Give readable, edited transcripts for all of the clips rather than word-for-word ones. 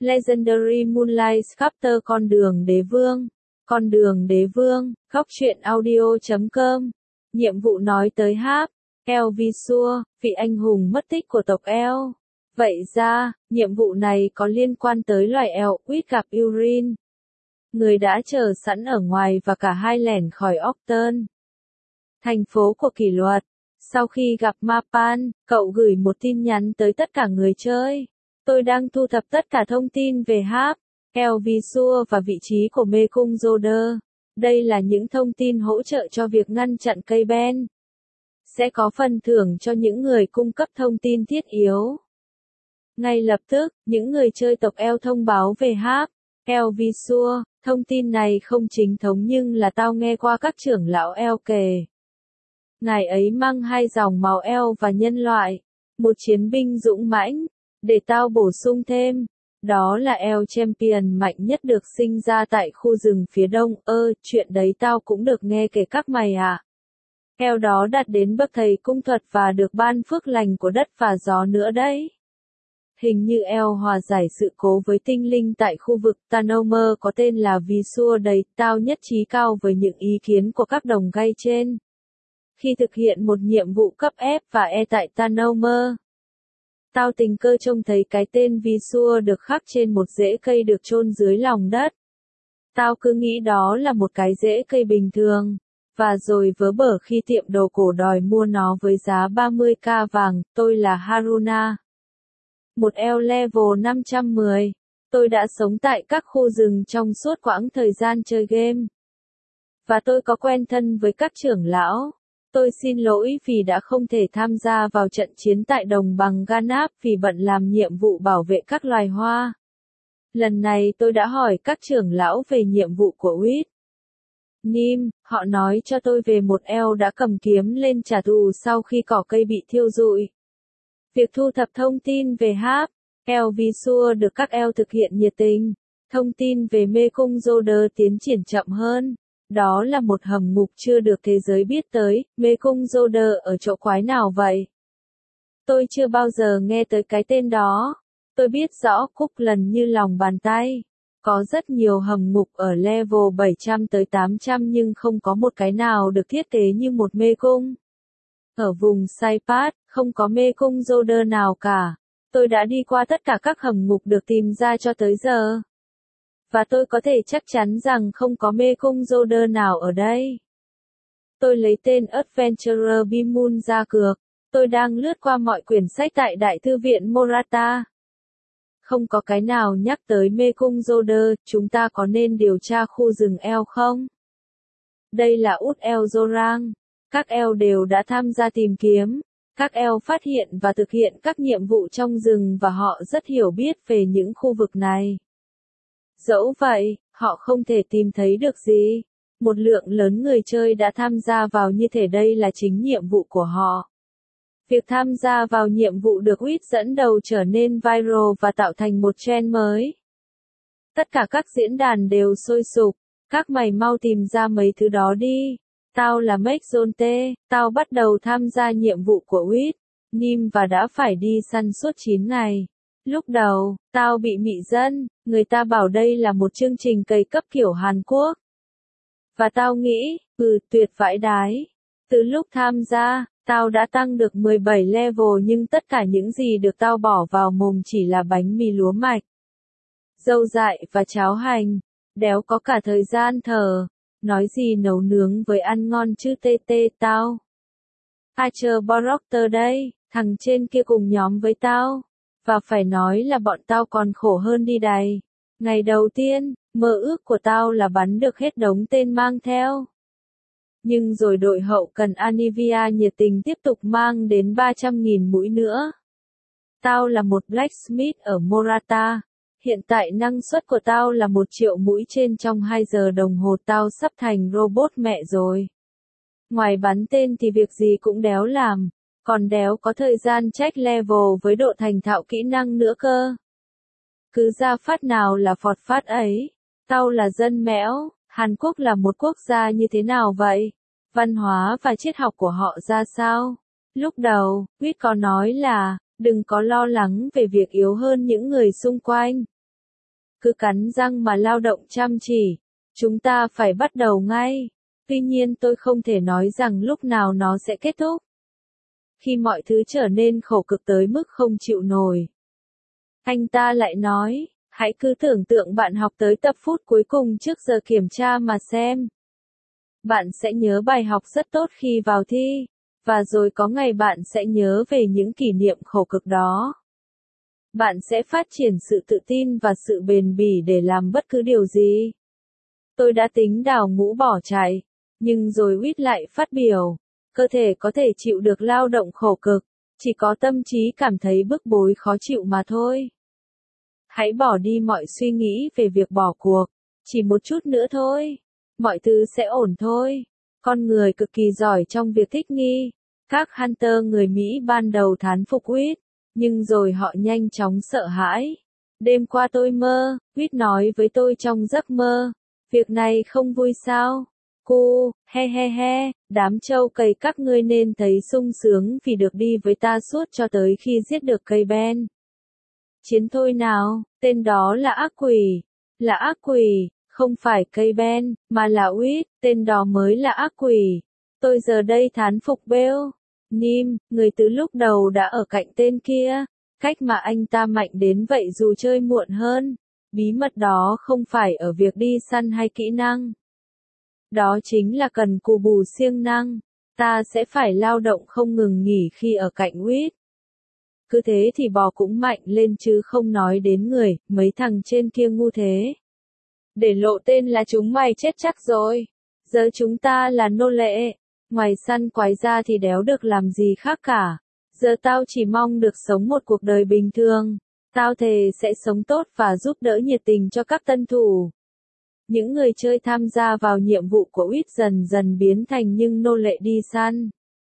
Legendary Moonlight Chapter Con đường đế vương, góc truyện audio.com. Nhiệm vụ nói tới Háp, El Visur, vị anh hùng mất tích của tộc El. Vậy ra, nhiệm vụ này có liên quan tới loài El Uýt gặp Urin. Người đã chờ sẵn ở ngoài và cả hai lẻn khỏi Octon, thành phố của kỷ luật. Sau khi gặp Mapan, cậu gửi một tin nhắn tới tất cả người chơi. Tôi đang thu thập tất cả thông tin về Háp, El Visur và vị trí của mê cung Zoder. Đây là những thông tin hỗ trợ cho việc ngăn chặn cây Ben. Sẽ có phần thưởng cho những người cung cấp thông tin thiết yếu. Ngay lập tức, những người chơi tộc El thông báo về Háp, El Visur. Thông tin này không chính thống nhưng là tao nghe qua các trưởng lão El kể. Ngài ấy mang hai dòng máu El và nhân loại. Một chiến binh dũng mãnh. Để tao bổ sung thêm. Đó là El Champion mạnh nhất được sinh ra tại khu rừng phía đông. Chuyện đấy tao cũng được nghe kể các mày à. El đó đạt đến bậc thầy cung thuật và được ban phước lành của đất và gió nữa đấy. Hình như El hòa giải sự cố với tinh linh tại khu vực Tanomer có tên là Visur đấy. Tao nhất trí cao với những ý kiến của các đồng gay trên. Khi thực hiện một nhiệm vụ cấp F và E tại Tanomer, tao tình cờ trông thấy cái tên Visur được khắc trên một rễ cây được chôn dưới lòng đất. Tao cứ nghĩ đó là một cái rễ cây bình thường. Và rồi vớ bở khi tiệm đồ cổ đòi mua nó với giá 30k vàng. Tôi là Haruna, một El level 510. Tôi đã sống tại các khu rừng trong suốt quãng thời gian chơi game. Và tôi có quen thân với các trưởng lão. Tôi xin lỗi vì đã không thể tham gia vào trận chiến tại đồng bằng Ganap vì bận làm nhiệm vụ bảo vệ các loài hoa. Lần này tôi đã hỏi các trưởng lão về nhiệm vụ của Uýt Nim, họ nói cho tôi về một El đã cầm kiếm lên trả thù sau khi cỏ cây bị thiêu rụi. Việc thu thập thông tin về Háp, El Visur được các El thực hiện nhiệt tình. Thông tin về mê cung Zoder tiến triển chậm hơn. Đó là một hầm ngục chưa được thế giới biết tới. Mê cung Zoder ở chỗ quái nào vậy? Tôi chưa bao giờ nghe tới cái tên đó. Tôi biết rõ Cúc lần như lòng bàn tay. Có rất nhiều hầm ngục ở level 700 tới 800 nhưng không có một cái nào được thiết kế như một mê cung. Ở vùng Saipat, không có mê cung Zoder nào cả. Tôi đã đi qua tất cả các hầm ngục được tìm ra cho tới giờ. Và tôi có thể chắc chắn rằng không có mê cung Zoder nào ở đây. Tôi lấy tên Adventurer Bimun ra cược. Tôi đang lướt qua mọi quyển sách tại Đại thư viện Morata. Không có cái nào nhắc tới mê cung Zoder. Chúng ta có nên điều tra khu rừng El không? Đây là Út El Zorang. Các El đều đã tham gia tìm kiếm. Các El phát hiện và thực hiện các nhiệm vụ trong rừng và họ rất hiểu biết về những khu vực này. Dẫu vậy, họ không thể tìm thấy được gì. Một lượng lớn người chơi đã tham gia vào như thể đây là chính nhiệm vụ của họ. Việc tham gia vào nhiệm vụ được Uýt dẫn đầu trở nên viral và tạo thành một trend mới. Tất cả các diễn đàn đều sôi sục. Các mày mau tìm ra mấy thứ đó đi. Tao là Mekzonte, tao bắt đầu tham gia nhiệm vụ của Uýt Nim và đã phải đi săn suốt 9 ngày. Lúc đầu, tao bị mị dân, người ta bảo đây là một chương trình cày cấp kiểu Hàn Quốc. Và tao nghĩ, tuyệt vãi đái. Từ lúc tham gia, tao đã tăng được 17 level nhưng tất cả những gì được tao bỏ vào mồm chỉ là bánh mì lúa mạch, dâu dại và cháo hành. Đéo có cả thời gian thở. Nói gì nấu nướng với ăn ngon chứ tê tao. Archer Borocter đây, thằng trên kia cùng nhóm với tao. Và phải nói là bọn tao còn khổ hơn đi đày. Ngày đầu tiên, mơ ước của tao là bắn được hết đống tên mang theo. Nhưng rồi đội hậu cần Anivia nhiệt tình tiếp tục mang đến 300.000 mũi nữa. Tao là một blacksmith ở Morata. Hiện tại năng suất của tao là 1 triệu mũi trên trong 2 giờ đồng hồ. Tao sắp thành robot mẹ rồi. Ngoài bắn tên thì việc gì cũng đéo làm. Còn đéo có thời gian check level với độ thành thạo kỹ năng nữa cơ. Cứ ra phát nào là phọt phát ấy. Tao là dân mẽo. Hàn Quốc là một quốc gia như thế nào vậy? Văn hóa và triết học của họ ra sao? Lúc đầu, Uýt có nói là, đừng có lo lắng về việc yếu hơn những người xung quanh. cứ cắn răng mà lao động chăm chỉ. Chúng ta phải bắt đầu ngay. Tuy nhiên tôi không thể nói rằng lúc nào nó sẽ kết thúc. Khi mọi thứ trở nên khổ cực tới mức không chịu nổi. Anh ta lại nói, hãy cứ tưởng tượng bạn học tới tập phút cuối cùng trước giờ kiểm tra mà xem. Bạn sẽ nhớ bài học rất tốt khi vào thi, và rồi có ngày bạn sẽ nhớ về những kỷ niệm khổ cực đó. Bạn sẽ phát triển sự tự tin và sự bền bỉ để làm bất cứ điều gì. Tôi đã tính đào ngũ bỏ chạy, nhưng rồi Whit lại phát biểu, cơ thể có thể chịu được lao động khổ cực, chỉ có tâm trí cảm thấy bức bối khó chịu mà thôi. Hãy bỏ đi mọi suy nghĩ về việc bỏ cuộc, chỉ một chút nữa thôi, mọi thứ sẽ ổn thôi. Con người cực kỳ giỏi trong việc thích nghi. Các Hunter người Mỹ ban đầu thán phục Whit, nhưng rồi họ nhanh chóng sợ hãi. Đêm qua tôi mơ, Whit nói với tôi trong giấc mơ. Việc này không vui sao? Cô, he he he, đám trâu cày các ngươi nên thấy sung sướng vì được đi với ta suốt cho tới khi giết được cây Ben. Chiến thôi nào, tên đó là ác quỷ. Là ác quỷ, không phải cây Ben, mà là Whit, tên đó mới là ác quỷ. Tôi giờ đây thán phục Bell. Nim, người từ lúc đầu đã ở cạnh tên kia. Cách mà anh ta mạnh đến vậy dù chơi muộn hơn. Bí mật đó không phải ở việc đi săn hay kỹ năng. Đó chính là cần cù bù siêng năng. Ta sẽ phải lao động không ngừng nghỉ khi ở cạnh Whit. Cứ thế thì bò cũng mạnh lên chứ không nói đến người, mấy thằng trên kia ngu thế. Để lộ tên là chúng mày chết chắc rồi. Giờ chúng ta là nô lệ. Ngoài săn quái ra thì đéo được làm gì khác cả. Giờ tao chỉ mong được sống một cuộc đời bình thường. Tao thề sẽ sống tốt và giúp đỡ nhiệt tình cho các tân thủ. Những người chơi tham gia vào nhiệm vụ của Whit dần dần biến thành những nô lệ đi săn.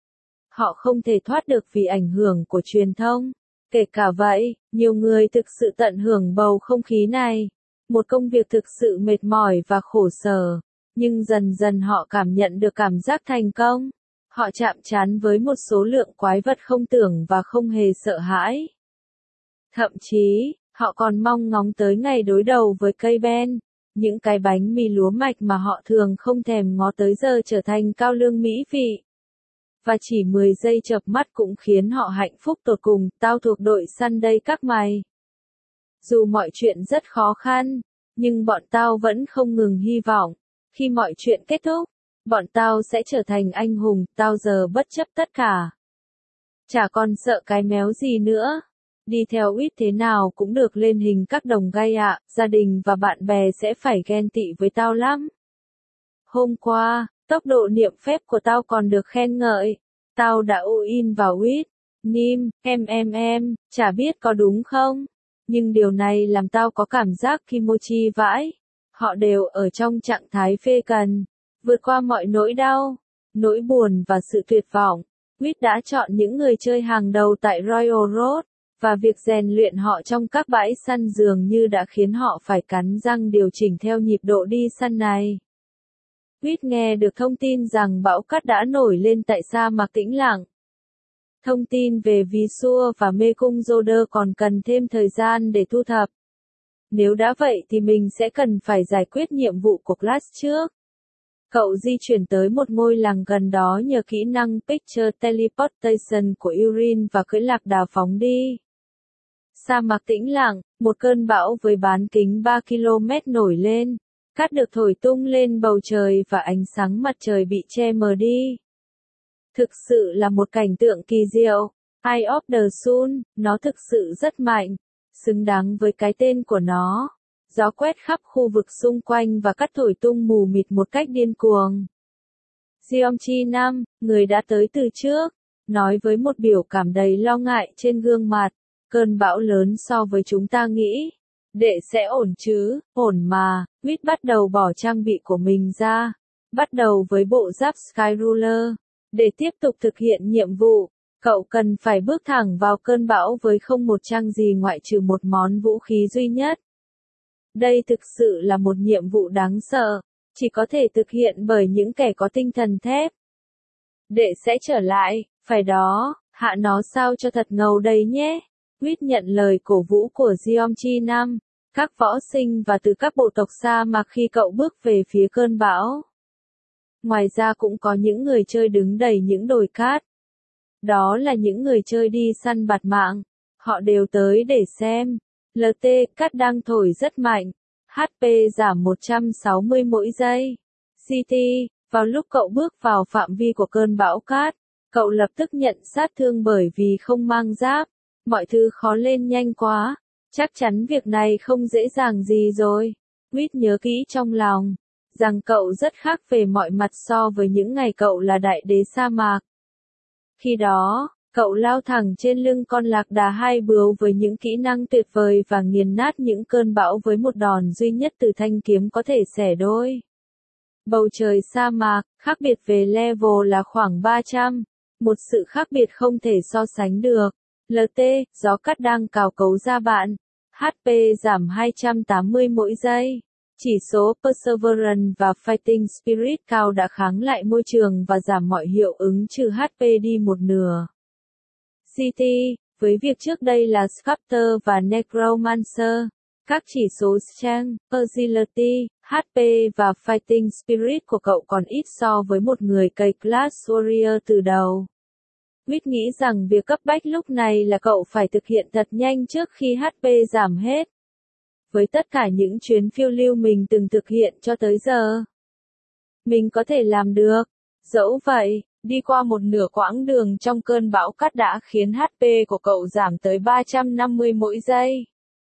Họ không thể thoát được vì ảnh hưởng của truyền thông. Kể cả vậy, nhiều người thực sự tận hưởng bầu không khí này. Một công việc thực sự mệt mỏi và khổ sở. Nhưng dần dần họ cảm nhận được cảm giác thành công. Họ chạm trán với một số lượng quái vật không tưởng và không hề sợ hãi. Thậm chí, họ còn mong ngóng tới ngày đối đầu với cây Ben. Những cái bánh mì lúa mạch mà họ thường không thèm ngó tới giờ trở thành cao lương mỹ vị. Và chỉ 10 giây chợp mắt cũng khiến họ hạnh phúc tột cùng. Tao thuộc đội săn đây các mày. Dù mọi chuyện rất khó khăn, nhưng bọn tao vẫn không ngừng hy vọng. Khi mọi chuyện kết thúc, bọn tao sẽ trở thành anh hùng. Tao giờ bất chấp tất cả. Chả còn sợ cái méo gì nữa. Đi theo Whit thế nào cũng được lên hình các đồng gai ạ. Gia đình và bạn bè sẽ phải ghen tị với tao lắm. Hôm qua, tốc độ niệm phép của tao còn được khen ngợi. Tao đã in vào Whit. Nim, em, chả biết có đúng không? Nhưng điều này làm tao có cảm giác kimochi vãi. Họ đều ở trong trạng thái phê cần. Vượt qua mọi nỗi đau, nỗi buồn và sự tuyệt vọng. Whit đã chọn những người chơi hàng đầu tại Royal Road. Và việc rèn luyện họ trong các bãi săn dường như đã khiến họ phải cắn răng điều chỉnh theo nhịp độ đi săn này. Whit nghe được thông tin rằng bão cát đã nổi lên tại sa mạc tĩnh lặng. Thông tin về Visua và mê cung Joder còn cần thêm thời gian để thu thập. Nếu đã vậy thì mình sẽ cần phải giải quyết nhiệm vụ của Clash trước. Cậu di chuyển tới một ngôi làng gần đó nhờ kỹ năng Picture Teleportation của Urin và cưỡi lạc đà phóng đi. Sa mạc tĩnh lặng, một cơn bão với bán kính 3 km nổi lên. Cát được thổi tung lên bầu trời và ánh sáng mặt trời bị che mờ đi. Thực sự là một cảnh tượng kỳ diệu. Eye of the Sun, nó thực sự rất mạnh, xứng đáng với cái tên của nó. Gió quét khắp khu vực xung quanh và cát thổi tung mù mịt một cách điên cuồng. Jeongchi Nam, người đã tới từ trước, nói với một biểu cảm đầy lo ngại trên gương mặt. Cơn bão lớn so với chúng ta nghĩ. Đệ sẽ ổn chứ, ổn mà. Whit bắt đầu bỏ trang bị của mình ra. Bắt đầu với bộ giáp Skyruler. Để tiếp tục thực hiện nhiệm vụ, cậu cần phải bước thẳng vào cơn bão với không một trang gì ngoại trừ một món vũ khí duy nhất. Đây thực sự là một nhiệm vụ đáng sợ, chỉ có thể thực hiện bởi những kẻ có tinh thần thép. Đệ sẽ trở lại, phải đó, hạ nó sao cho thật ngầu đây nhé. Whit nhận lời cổ vũ của Jeongchi Nam. các võ sinh và từ các bộ tộc sa mạc khi cậu bước về phía cơn bão. Ngoài ra cũng có những người chơi đứng đầy những đồi cát. Đó là những người chơi đi săn bạt mạng. Họ đều tới để xem. LT, cát đang thổi rất mạnh. HP giảm 160 mỗi giây. CT, vào lúc cậu bước vào phạm vi của cơn bão cát, cậu lập tức nhận sát thương bởi vì không mang giáp. Mọi thứ khó lên nhanh quá. Chắc chắn việc này không dễ dàng gì rồi. Quýt nhớ kỹ trong lòng, rằng cậu rất khác về mọi mặt so với những ngày cậu là đại đế sa mạc. Khi đó, cậu lao thẳng trên lưng con lạc đà hai bướu với những kỹ năng tuyệt vời và nghiền nát những cơn bão với một đòn duy nhất từ thanh kiếm có thể xẻ đôi. Bầu trời sa mạc, khác biệt về level là khoảng 300, một sự khác biệt không thể so sánh được. LT, gió cát đang cào cấu ra bạn. HP giảm 280 mỗi giây. Chỉ số Perseverance và Fighting Spirit cao đã kháng lại môi trường và giảm mọi hiệu ứng trừ HP đi một nửa. CT, với việc trước đây là Sculptor và Necromancer, các chỉ số Strength, Agility, HP và Fighting Spirit của cậu còn ít so với một người cày Class Warrior từ đầu. Quýt nghĩ rằng việc cấp bách lúc này là cậu phải thực hiện thật nhanh trước khi HP giảm hết. Với tất cả những chuyến phiêu lưu mình từng thực hiện cho tới giờ, mình có thể làm được. Dẫu vậy, đi qua một nửa quãng đường trong cơn bão cát đã khiến HP của cậu giảm tới 350 mỗi giây.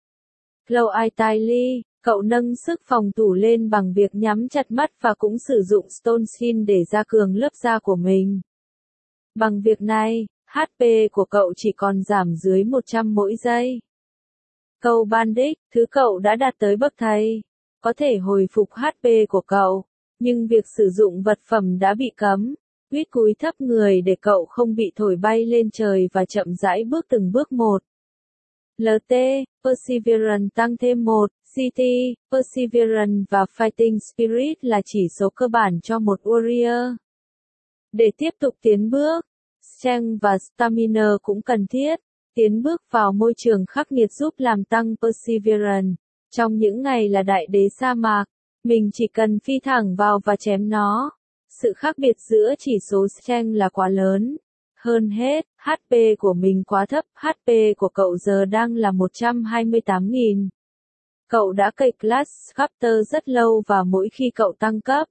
Cloud Italy, cậu nâng sức phòng thủ lên bằng việc nhắm chặt mắt và cũng sử dụng Stone Skin để gia cường lớp da của mình. Bằng việc này, HP của cậu chỉ còn giảm dưới 100 mỗi giây. Câu Bandit, thứ cậu đã đạt tới bậc thầy, có thể hồi phục HP của cậu, nhưng việc sử dụng vật phẩm đã bị cấm. Quýt cúi thấp người để cậu không bị thổi bay lên trời và chậm rãi bước từng bước một. LT, Perseverance tăng thêm 1, CT, Perseverance và Fighting Spirit là chỉ số cơ bản cho một warrior. Để tiếp tục tiến bước, Strength và Stamina cũng cần thiết. Tiến bước vào môi trường khắc nghiệt giúp làm tăng Perseverance. Trong những ngày là đại đế sa mạc, mình chỉ cần phi thẳng vào và chém nó. Sự khác biệt giữa chỉ số Strength là quá lớn. Hơn hết, HP của mình quá thấp, HP của cậu giờ đang là 128.000. Cậu đã cày Class Sculptor rất lâu và mỗi khi cậu tăng cấp,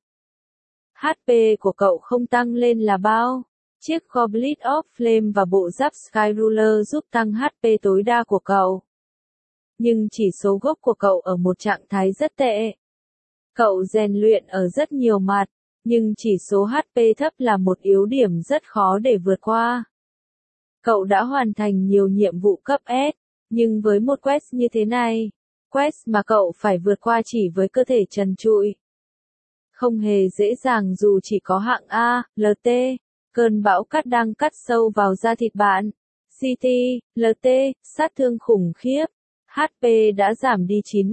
HP của cậu không tăng lên là bao. Chiếc Goblet of Flame và bộ giáp Skyruler giúp tăng HP tối đa của cậu. Nhưng chỉ số gốc của cậu ở một trạng thái rất tệ. Cậu rèn luyện ở rất nhiều mặt, nhưng chỉ số HP thấp là một yếu điểm rất khó để vượt qua. Cậu đã hoàn thành nhiều nhiệm vụ cấp S, nhưng với một quest như thế này, quest mà cậu phải vượt qua chỉ với cơ thể trần trụi, không hề dễ dàng dù chỉ có hạng A, LT. Cơn bão cát đang cắt sâu vào da thịt bạn. CT, LT, sát thương khủng khiếp. HP đã giảm đi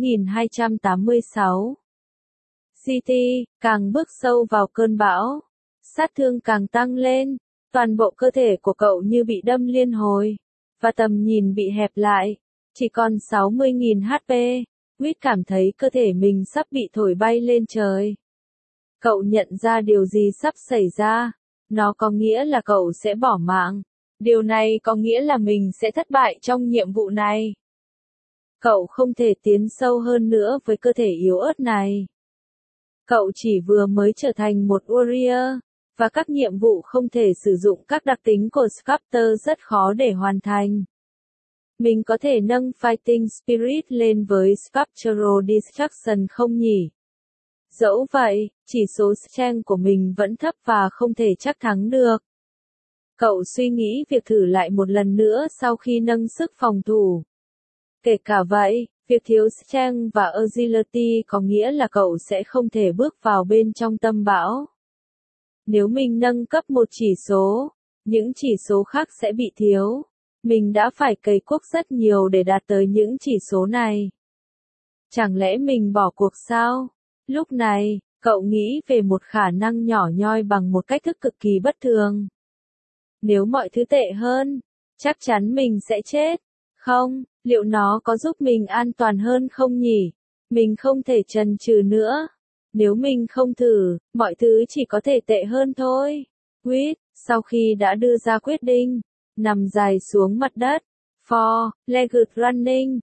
9.286. CT, càng bước sâu vào cơn bão, sát thương càng tăng lên. Toàn bộ cơ thể của cậu như bị đâm liên hồi, và tầm nhìn bị hẹp lại, chỉ còn 60.000 HP. Quýt cảm thấy cơ thể mình sắp bị thổi bay lên trời. Cậu nhận ra điều gì sắp xảy ra. Nó có nghĩa là cậu sẽ bỏ mạng. Điều này có nghĩa là mình sẽ thất bại trong nhiệm vụ này. Cậu không thể tiến sâu hơn nữa với cơ thể yếu ớt này. Cậu chỉ vừa mới trở thành một warrior, và các nhiệm vụ không thể sử dụng các đặc tính của Sculptor rất khó để hoàn thành. Mình có thể nâng Fighting Spirit lên với Sculptural Destruction không nhỉ? Dẫu vậy, chỉ số Strength của mình vẫn thấp và không thể chắc thắng được. Cậu suy nghĩ việc thử lại một lần nữa sau khi nâng sức phòng thủ. Kể cả vậy, việc thiếu Strength và Agility có nghĩa là cậu sẽ không thể bước vào bên trong tâm bão. Nếu mình nâng cấp một chỉ số, những chỉ số khác sẽ bị thiếu. Mình đã phải cày cuốc rất nhiều để đạt tới những chỉ số này. Chẳng lẽ mình bỏ cuộc sao? Lúc này, cậu nghĩ về một khả năng nhỏ nhoi bằng một cách thức cực kỳ bất thường. Nếu mọi thứ tệ hơn, chắc chắn mình sẽ chết. Không, Liệu nó có giúp mình an toàn hơn không nhỉ? Mình không thể chần chừ nữa. Nếu mình không thử, mọi thứ chỉ có thể tệ hơn thôi. Quýt, sau khi đã đưa ra quyết định, nằm dài xuống mặt đất. For, legged running,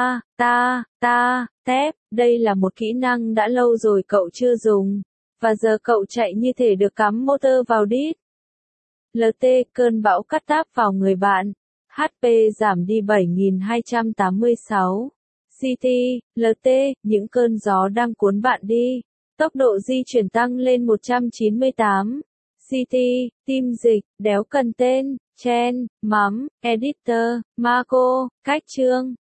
tap, đây là một kỹ năng đã lâu rồi cậu chưa dùng. Và giờ cậu chạy như thể được cắm motor vào đít. LT, cơn bão cắt táp vào người bạn. HP giảm đi 7286. CT, LT, những cơn gió đang cuốn bạn đi. Tốc độ di chuyển tăng lên 198. CT, tim dịch, đéo cần tên, Chen, Mắm, Editor, Marco, cách chương.